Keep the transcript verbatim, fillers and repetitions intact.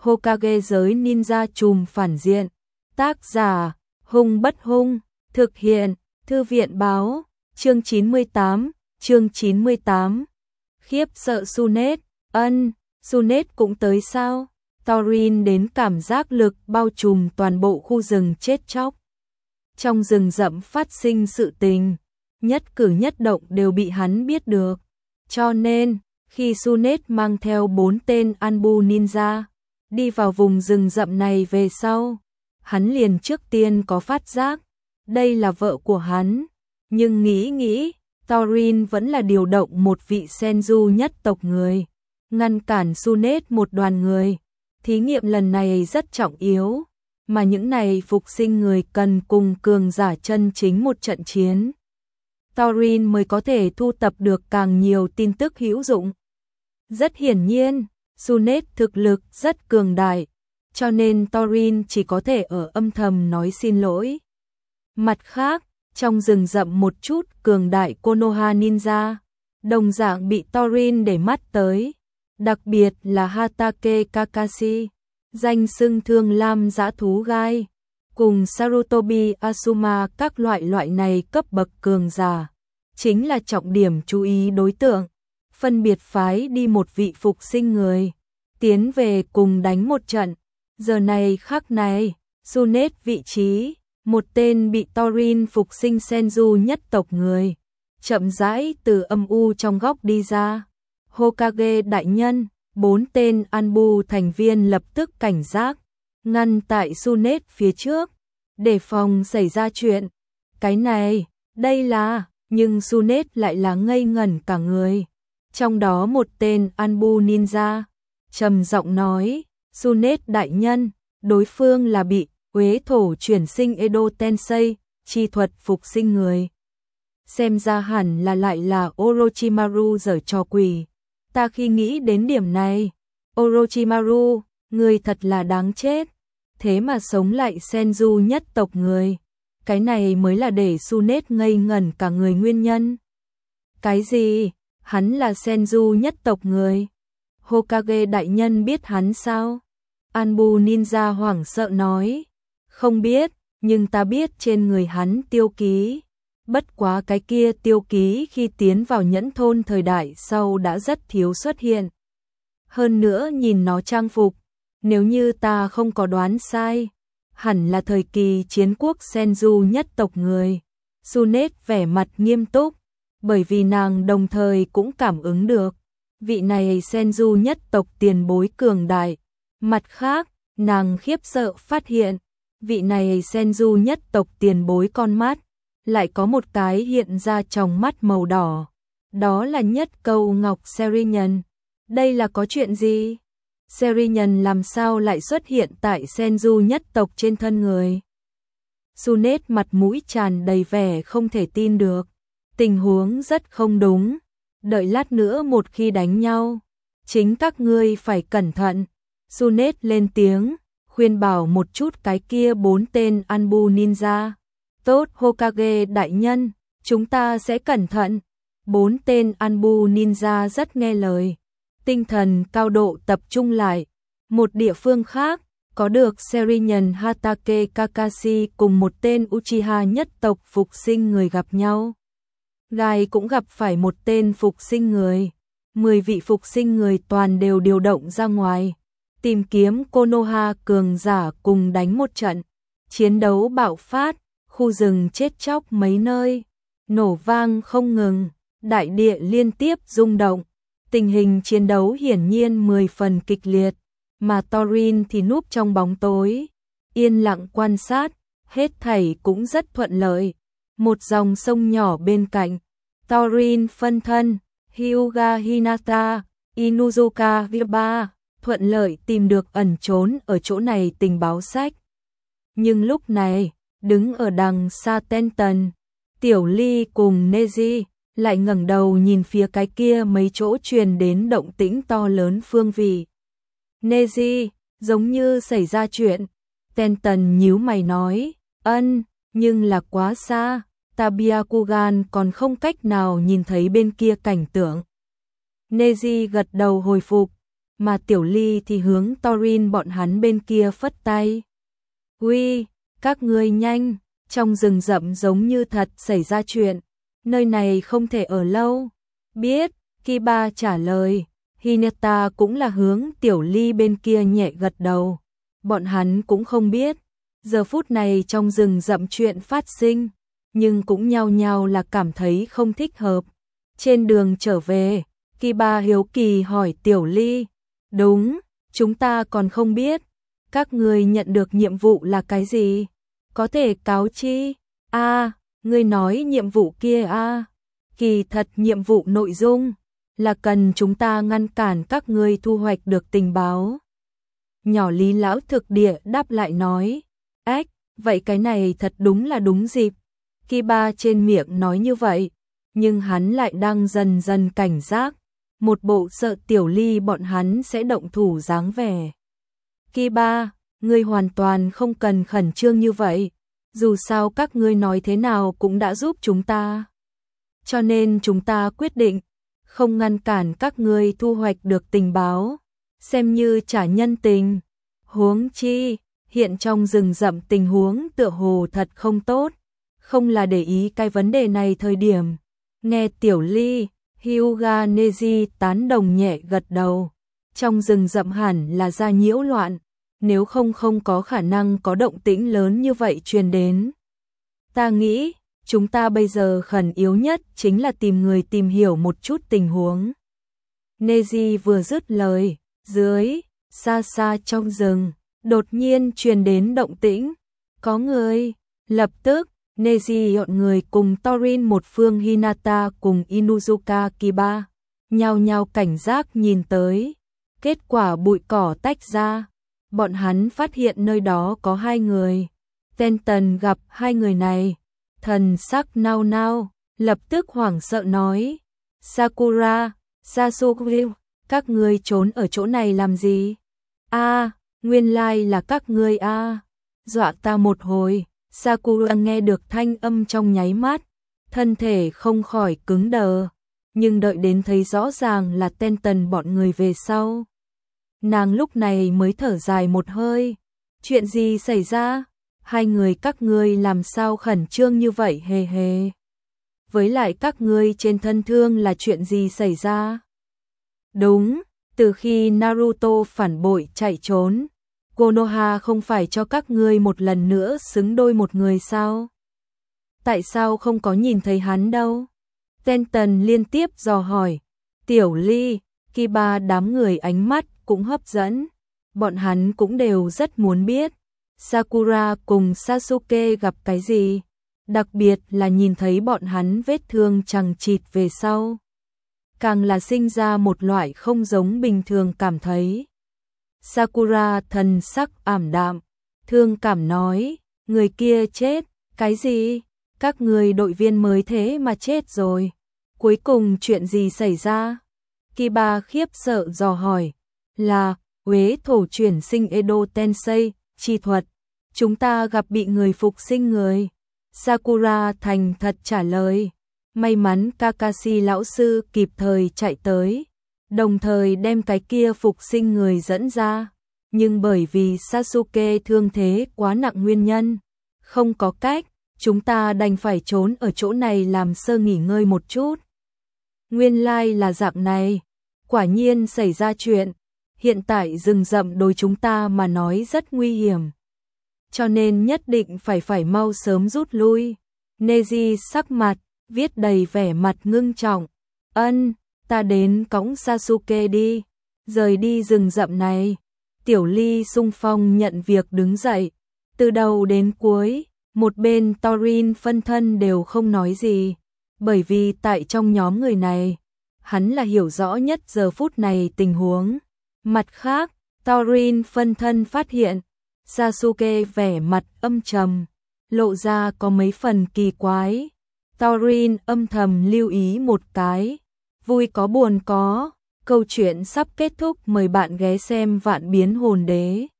Hokage giới ninja trùm phản diện. Tác giả, Hung Bất Hung, thực hiện, Thư viện báo, chương chín mươi tám, chương chín mươi tám. Khiếp sợ Sunet, ân, Sunet cũng tới sao? Thorin đến cảm giác lực bao trùm toàn bộ khu rừng chết chóc. Trong rừng rậm phát sinh sự tình, nhất cử nhất động đều bị hắn biết được. Cho nên, khi Sunet mang theo bốn tên Anbu ninja, đi vào vùng rừng rậm này về sau, hắn liền trước tiên có phát giác, đây là vợ của hắn. Nhưng nghĩ nghĩ, Thorin vẫn là điều động một vị Senju nhất tộc người, ngăn cản Sunet một đoàn người. Thí nghiệm lần này rất trọng yếu, mà những này phục sinh người cần cùng cường giả chân chính một trận chiến. Thorin mới có thể thu tập được càng nhiều tin tức hữu dụng. Rất hiển nhiên, Sunet thực lực rất cường đại, cho nên Thorin chỉ có thể ở âm thầm nói xin lỗi. Mặt khác, trong rừng rậm một chút cường đại Konoha ninja, đồng dạng bị Thorin để mắt tới, đặc biệt là Hatake Kakashi, danh xưng Thương Lam dã thú gai, cùng Sarutobi Asuma các loại loại này cấp bậc cường giả, chính là trọng điểm chú ý đối tượng, phân biệt phái đi một vị phục sinh người, tiến về cùng đánh một trận. Giờ này khắc này, Sunet vị trí, một tên bị Thorin phục sinh Senju nhất tộc người, chậm rãi từ âm u trong góc đi ra. Hokage đại nhân, bốn tên Anbu thành viên lập tức cảnh giác, ngăn tại Sunet phía trước, để phòng xảy ra chuyện. Cái này, đây là, nhưng Sunet lại là ngây ngẩn cả người. Trong đó một tên Anbu ninja, trầm giọng nói, Sunet đại nhân, đối phương là bị Uế thổ chuyển sinh Edo Tensei, chi thuật phục sinh người. Xem ra hẳn là lại là Orochimaru giở trò quỷ. Ta khi nghĩ đến điểm này, Orochimaru, người thật là đáng chết, thế mà sống lại Senju nhất tộc người. Cái này mới là để Sunet ngây ngẩn cả người nguyên nhân. Cái gì? Hắn là Senju nhất tộc người? Hokage đại nhân biết hắn sao? Anbu ninja hoảng sợ nói. Không biết, nhưng ta biết trên người hắn tiêu ký. Bất quá cái kia tiêu ký khi tiến vào nhẫn thôn thời đại sau đã rất thiếu xuất hiện. Hơn nữa nhìn nó trang phục, nếu như ta không có đoán sai, hẳn là thời kỳ chiến quốc Senju nhất tộc người. Sunet vẻ mặt nghiêm túc, bởi vì nàng đồng thời cũng cảm ứng được, vị này Senju nhất tộc tiền bối cường đại. Mặt khác, nàng khiếp sợ phát hiện, vị này Senju nhất tộc tiền bối con mắt, lại có một cái hiện ra trong mắt màu đỏ. Đó là nhất câu ngọc Serinhân. Đây là có chuyện gì? Serinhân làm sao lại xuất hiện tại Senju nhất tộc trên thân người? Sunet mặt mũi tràn đầy vẻ không thể tin được. Tình huống rất không đúng. Đợi lát nữa một khi đánh nhau, chính các ngươi phải cẩn thận. Sunet lên tiếng, khuyên bảo một chút cái kia bốn tên Anbu ninja. Tốt Hokage đại nhân, chúng ta sẽ cẩn thận. Bốn tên Anbu ninja rất nghe lời, tinh thần cao độ tập trung lại. Một địa phương khác, có được Serinhân Hatake Kakashi cùng một tên Uchiha nhất tộc phục sinh người gặp nhau. Gai cũng gặp phải một tên phục sinh người. Mười vị phục sinh người toàn đều điều động ra ngoài, tìm kiếm Konoha cường giả cùng đánh một trận. Chiến đấu bạo phát, khu rừng chết chóc mấy nơi, nổ vang không ngừng, đại địa liên tiếp rung động. Tình hình chiến đấu hiển nhiên mười phần kịch liệt, mà Thorin thì núp trong bóng tối, yên lặng quan sát, hết thảy cũng rất thuận lợi. Một dòng sông nhỏ bên cạnh, Thorin phân thân, Hyuga Hinata, Inuzuka Viba, thuận lợi tìm được ẩn trốn ở chỗ này tình báo sách. Nhưng lúc này, đứng ở đằng xa Tenten, Tiểu Ly cùng Neji lại ngẩng đầu nhìn phía cái kia mấy chỗ truyền đến động tĩnh to lớn phương vị. Neji, giống như xảy ra chuyện. Tenten nhíu mày nói, ân, nhưng là quá xa, ta Byakugan còn không cách nào nhìn thấy bên kia cảnh tượng. Neji gật đầu hồi phục, mà Tiểu Ly thì hướng Torin bọn hắn bên kia phất tay. Uy, các ngươi nhanh, trong rừng rậm giống như thật xảy ra chuyện, nơi này không thể ở lâu. Biết, Kiba trả lời, Hinata cũng là hướng Tiểu Ly bên kia nhẹ gật đầu. Bọn hắn cũng không biết, giờ phút này trong rừng rậm chuyện phát sinh, nhưng cũng nhao nhao là cảm thấy không thích hợp. Trên đường trở về, Kiba hiếu kỳ hỏi Tiểu Ly, đúng, chúng ta còn không biết, các ngươi nhận được nhiệm vụ là cái gì? Có thể cáo chi? A, à, ngươi nói nhiệm vụ kia a? À. Kỳ thật nhiệm vụ nội dung là cần chúng ta ngăn cản các ngươi thu hoạch được tình báo. Nhỏ Lý lão thực địa đáp lại nói, ếch, vậy cái này thật đúng là đúng dịp. Kiba trên miệng nói như vậy, nhưng hắn lại đang dần dần cảnh giác, một bộ sợ Tiểu Ly bọn hắn sẽ động thủ dáng vẻ. Kiba, ngươi hoàn toàn không cần khẩn trương như vậy, dù sao các ngươi nói thế nào cũng đã giúp chúng ta. Cho nên chúng ta quyết định không ngăn cản các ngươi thu hoạch được tình báo, xem như trả nhân tình. Huống chi, hiện trong rừng rậm tình huống tựa hồ thật không tốt, không là để ý cái vấn đề này thời điểm. Nghe Tiểu Ly, Hyuga Neji tán đồng nhẹ gật đầu. Trong rừng rậm hẳn là ra nhiễu loạn, nếu không không có khả năng có động tĩnh lớn như vậy truyền đến. Ta nghĩ, chúng ta bây giờ khẩn yếu nhất chính là tìm người tìm hiểu một chút tình huống. Neji vừa dứt lời, dưới, xa xa trong rừng, đột nhiên truyền đến động tĩnh. Có người, lập tức, Neji dọn người cùng Torin một phương Hinata cùng Inuzuka Kiba, nhao nhao cảnh giác nhìn tới. Kết quả bụi cỏ tách ra, bọn hắn phát hiện nơi đó có hai người. Tenton gặp hai người này, thần sắc nao nao, lập tức hoảng sợ nói, Sakura, Sasuke, các ngươi trốn ở chỗ này làm gì? A, à, nguyên lai là các ngươi a. À. Dọa ta một hồi. Sakura nghe được thanh âm trong nháy mắt, thân thể không khỏi cứng đờ, nhưng đợi đến thấy rõ ràng là Tenton bọn người về sau, nàng lúc này mới thở dài một hơi. Chuyện gì xảy ra? Hai người các ngươi làm sao khẩn trương như vậy hề hề? Với lại các ngươi trên thân thương là chuyện gì xảy ra? Đúng, từ khi Naruto phản bội chạy trốn, Konoha không phải cho các ngươi một lần nữa xứng đôi một người sao? Tại sao không có nhìn thấy hắn đâu? Tenton liên tiếp dò hỏi. Tiểu Ly, Kiba đám người ánh mắt cũng hấp dẫn. Bọn hắn cũng đều rất muốn biết Sakura cùng Sasuke gặp cái gì, đặc biệt là nhìn thấy bọn hắn vết thương chằng chịt về sau, càng là sinh ra một loại không giống bình thường cảm thấy. Sakura thần sắc ảm đạm, thương cảm nói, người kia chết, cái gì? Các người đội viên mới thế mà chết rồi. Cuối cùng chuyện gì xảy ra? Kiba khiếp sợ dò hỏi, là Uế thổ chuyển sinh Edo Tensei, chi thuật. Chúng ta gặp bị người phục sinh người. Sakura thành thật trả lời, may mắn Kakashi lão sư kịp thời chạy tới, đồng thời đem cái kia phục sinh người dẫn ra, nhưng bởi vì Sasuke thương thế quá nặng nguyên nhân, không có cách, chúng ta đành phải trốn ở chỗ này làm sơ nghỉ ngơi một chút. Nguyên lai là dạng này, quả nhiên xảy ra chuyện, hiện tại rừng rậm đối chúng ta mà nói rất nguy hiểm, cho nên nhất định phải phải mau sớm rút lui. Neji sắc mặt, viết đầy vẻ mặt ngưng trọng, ân, ta đến cõng Sasuke đi, rời đi rừng rậm này. Tiểu Ly xung phong nhận việc đứng dậy, từ đầu đến cuối, một bên Torin phân thân đều không nói gì, bởi vì tại trong nhóm người này, hắn là hiểu rõ nhất giờ phút này tình huống. Mặt khác, Torin phân thân phát hiện, Sasuke vẻ mặt âm trầm, lộ ra có mấy phần kỳ quái. Torin âm thầm lưu ý một cái, vui có buồn có, câu chuyện sắp kết thúc, mời bạn ghé xem Vạn Biến Hồn Đế.